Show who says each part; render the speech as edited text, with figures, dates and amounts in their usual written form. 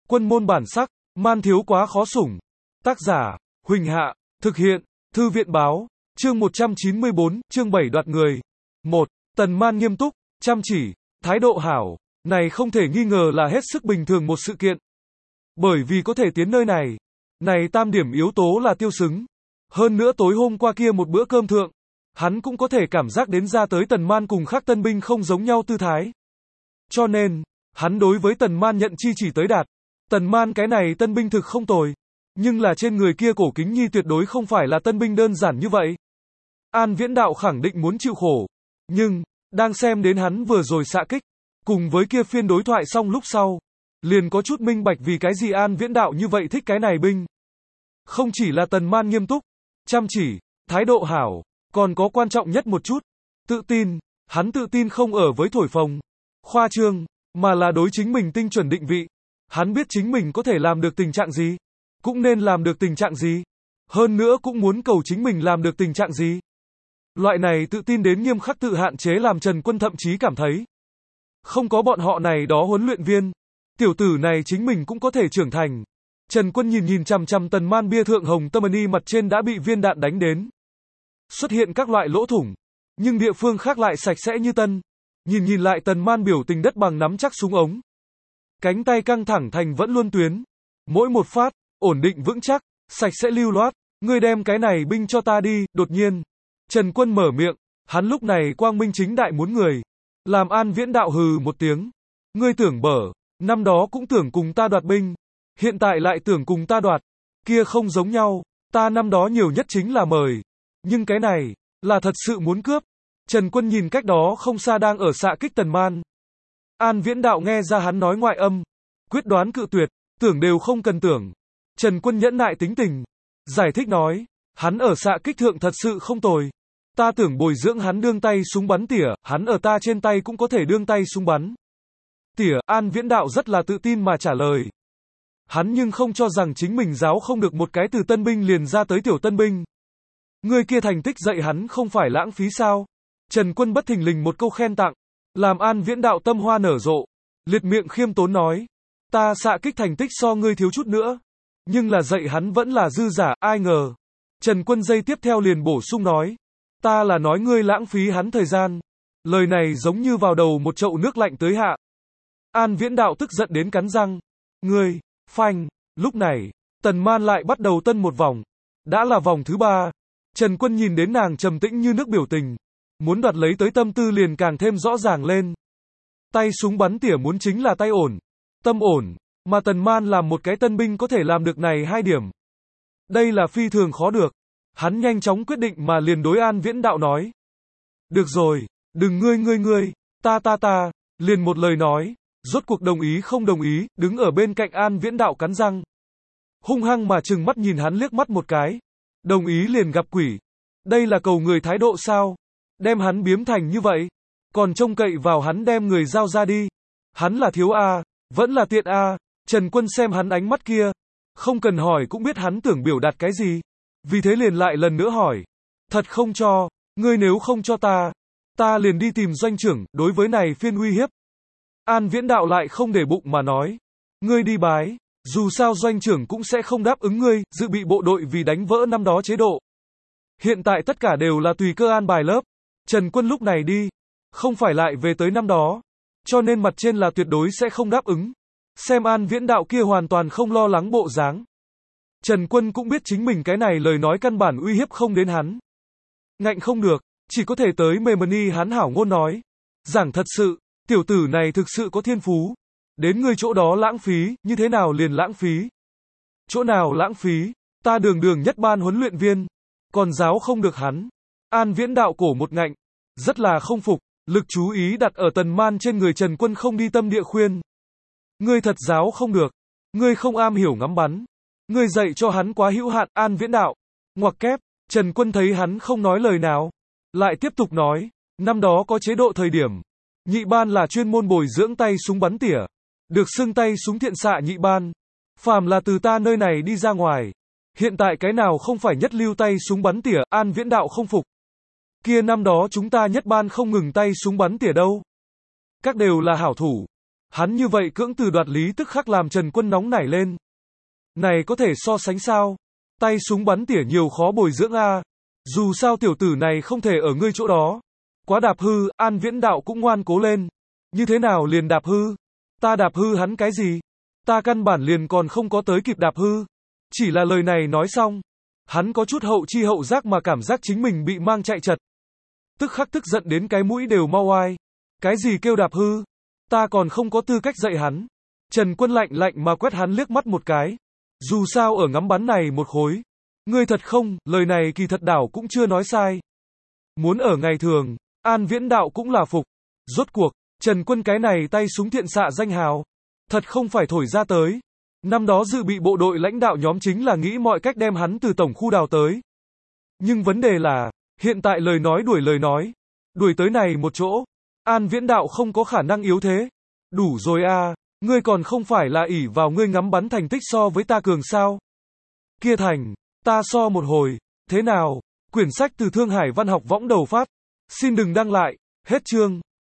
Speaker 1: Quân môn bản sắc, man thiếu quá khó sủng. Tác giả, Huỳnh Hạ, thực hiện, Thư viện báo, chương 194, chương 7 đoạt người. 1. Tần Man nghiêm túc, chăm chỉ, thái độ hảo, này không thể nghi ngờ là hết sức bình thường một sự kiện. Bởi vì có thể tiến nơi này, tam điểm yếu tố là tiêu xứng. Hơn nữa tối hôm qua kia một bữa cơm thượng, hắn cũng có thể cảm giác đến ra tới Tần Man cùng khác tân binh không giống nhau tư thái. Cho nên, hắn đối với Tần Man nhận chi chỉ tới đạt. Tần Man cái này tân binh thực không tồi. Nhưng là trên người kia cổ kính nhi tuyệt đối không phải là tân binh đơn giản như vậy. An Viễn Đạo khẳng định muốn chịu khổ. Nhưng, đang xem đến hắn vừa rồi xạ kích, cùng với kia phiên đối thoại xong lúc sau, liền có chút minh bạch vì cái gì An Viễn Đạo như vậy thích cái này binh. Không chỉ là Tần Man nghiêm túc, chăm chỉ, thái độ hảo, còn có quan trọng nhất một chút, tự tin. Hắn tự tin không ở với thổi phồng, khoa trương, mà là đối chính mình tinh chuẩn định vị. Hắn biết chính mình có thể làm được tình trạng gì, cũng nên làm được tình trạng gì, hơn nữa cũng muốn cầu chính mình làm được tình trạng gì. Loại này tự tin đến nghiêm khắc tự hạn chế làm Trần Quân thậm chí cảm thấy, không có bọn họ này đó huấn luyện viên, tiểu tử này chính mình cũng có thể trưởng thành. Trần Quân nhìn chằm chằm Tần Man bia thượng hồng tâm y mặt trên đã bị viên đạn đánh đến, xuất hiện các loại lỗ thủng, nhưng địa phương khác lại sạch sẽ như tân. Nhìn lại Tần Man biểu tình đất bằng nắm chắc súng ống, cánh tay căng thẳng thành vẫn luôn tuyến, mỗi một phát, ổn định vững chắc, sạch sẽ lưu loát. Ngươi đem cái này binh cho ta đi. Đột nhiên, Trần Quân mở miệng, hắn lúc này quang minh chính đại muốn người. Làm An Viễn Đạo hừ một tiếng. Ngươi tưởng bở, năm đó cũng tưởng cùng ta đoạt binh, hiện tại lại tưởng cùng ta đoạt, kia không giống nhau, ta năm đó nhiều nhất chính là mời, nhưng cái này, là thật sự muốn cướp. Trần Quân nhìn cách đó không xa đang ở xạ kích Tần Man. An Viễn Đạo nghe ra hắn nói ngoại âm, quyết đoán cự tuyệt, tưởng đều không cần tưởng. Trần Quân nhẫn nại tính tình, giải thích nói, hắn ở xạ kích thượng thật sự không tồi. Ta tưởng bồi dưỡng hắn đương tay súng bắn tỉa, hắn ở ta trên tay cũng có thể đương tay súng bắn tỉa. An Viễn Đạo rất là tự tin mà trả lời. Hắn nhưng không cho rằng chính mình giáo không được một cái từ tân binh liền ra tới tiểu tân binh. Người kia thành tích dạy hắn không phải lãng phí sao? Trần Quân bất thình lình một câu khen tặng, làm An Viễn Đạo tâm hoa nở rộ, liệt miệng khiêm tốn nói, ta xạ kích thành tích so ngươi thiếu chút nữa, nhưng là dạy hắn vẫn là dư giả. Ai ngờ, Trần Quân giây tiếp theo liền bổ sung nói, ta là nói ngươi lãng phí hắn thời gian. Lời này giống như vào đầu một chậu nước lạnh tới hạ. An Viễn Đạo tức giận đến cắn răng. Ngươi, phanh. Lúc này, Tần Man lại bắt đầu tân một vòng. Đã là vòng thứ 3. Trần Quân nhìn đến nàng trầm tĩnh như nước biểu tình, muốn đoạt lấy tới tâm tư liền càng thêm rõ ràng lên. Tay súng bắn tỉa muốn chính là tay ổn, tâm ổn, mà Tần Man làm một cái tân binh có thể làm được này 2 điểm. Đây là phi thường khó được. Hắn nhanh chóng quyết định mà liền đối An Viễn Đạo nói. Được rồi, đừng ngươi, ta, liền một lời nói, rốt cuộc đồng ý không đồng ý. Đứng ở bên cạnh An Viễn Đạo cắn răng, hung hăng mà trừng mắt nhìn hắn liếc mắt một cái. Đồng ý liền gặp quỷ. Đây là cầu người thái độ sao? Đem hắn biếm thành như vậy, còn trông cậy vào hắn đem người giao ra đi. Hắn là thiếu A, vẫn là tiện A. Trần Quân xem hắn ánh mắt kia, không cần hỏi cũng biết hắn tưởng biểu đạt cái gì. Vì thế liền lại lần nữa hỏi, thật không cho, ngươi nếu không cho ta liền đi tìm doanh trưởng. Đối với này phiên uy hiếp, An Viễn Đạo lại không để bụng mà nói, ngươi đi bái, dù sao doanh trưởng cũng sẽ không đáp ứng ngươi. Dự bị bộ đội vì đánh vỡ năm đó chế độ, hiện tại tất cả đều là tùy cơ an bài lớp. Trần Quân lúc này đi, không phải lại về tới năm đó, cho nên mặt trên là tuyệt đối sẽ không đáp ứng. Xem An Viễn Đạo kia hoàn toàn không lo lắng bộ dáng, Trần Quân cũng biết chính mình cái này lời nói căn bản uy hiếp không đến hắn. Ngạnh không được, chỉ có thể tới mềm ni hắn hảo ngôn nói. Giảng thật sự, tiểu tử này thực sự có thiên phú. Đến ngươi chỗ đó lãng phí, như thế nào liền lãng phí? Chỗ nào lãng phí? Ta đường nhất ban huấn luyện viên, còn giáo không được hắn. An Viễn Đạo cổ một ngạnh, rất là không phục, lực chú ý đặt ở Tần Man trên người. Trần Quân không đi tâm địa khuyên. Ngươi thật giáo không được, ngươi không am hiểu ngắm bắn, ngươi dạy cho hắn quá hữu hạn. An Viễn Đạo ngoặc kép. Trần Quân thấy hắn không nói lời nào, lại tiếp tục nói, năm đó có chế độ thời điểm, nhị ban là chuyên môn bồi dưỡng tay súng bắn tỉa, được xưng tay súng thiện xạ nhị ban. Phàm là từ ta nơi này đi ra ngoài, hiện tại cái nào không phải nhất lưu tay súng bắn tỉa. An Viễn Đạo không phục. Kia năm đó chúng ta nhất ban không ngừng tay súng bắn tỉa đâu, các đều là hảo thủ. Hắn như vậy cưỡng từ đoạt lý tức khắc làm Trần Quân nóng nảy lên. Này có thể so sánh sao? Tay súng bắn tỉa nhiều khó bồi dưỡng a. Dù sao tiểu tử này không thể ở ngươi chỗ đó. Quá đạp hư, An Viễn Đạo cũng ngoan cố lên. Như thế nào liền đạp hư? Ta đạp hư hắn cái gì? Ta căn bản liền còn không có tới kịp đạp hư. Chỉ là lời này nói xong. Hắn có chút hậu chi hậu giác mà cảm giác chính mình bị mang chạy chật. Tức khắc tức giận đến cái mũi đều mau oai. Cái gì kêu đạp hư? Ta còn không có tư cách dạy hắn. Trần Quân lạnh lạnh mà quét hắn liếc mắt một cái. Dù sao ở ngắm bắn này một khối. Ngươi thật không, lời này kỳ thật đảo cũng chưa nói sai. Muốn ở ngày thường, An Viễn Đạo cũng là phục. Rốt cuộc, Trần Quân cái này tay súng thiện xạ danh hào. Thật không phải thổi ra tới. Năm đó dự bị bộ đội lãnh đạo nhóm chính là nghĩ mọi cách đem hắn từ tổng khu đào tới. Nhưng vấn đề là, hiện tại lời nói, đuổi tới này một chỗ. An Viễn Đạo không có khả năng yếu thế. Đủ rồi a, ngươi còn không phải là ỷ vào ngươi ngắm bắn thành tích so với ta cường sao? Kia thành, ta so một hồi, thế nào? Quyển sách từ Thương Hải Văn học võng đầu phát. Xin đừng đăng lại, hết chương.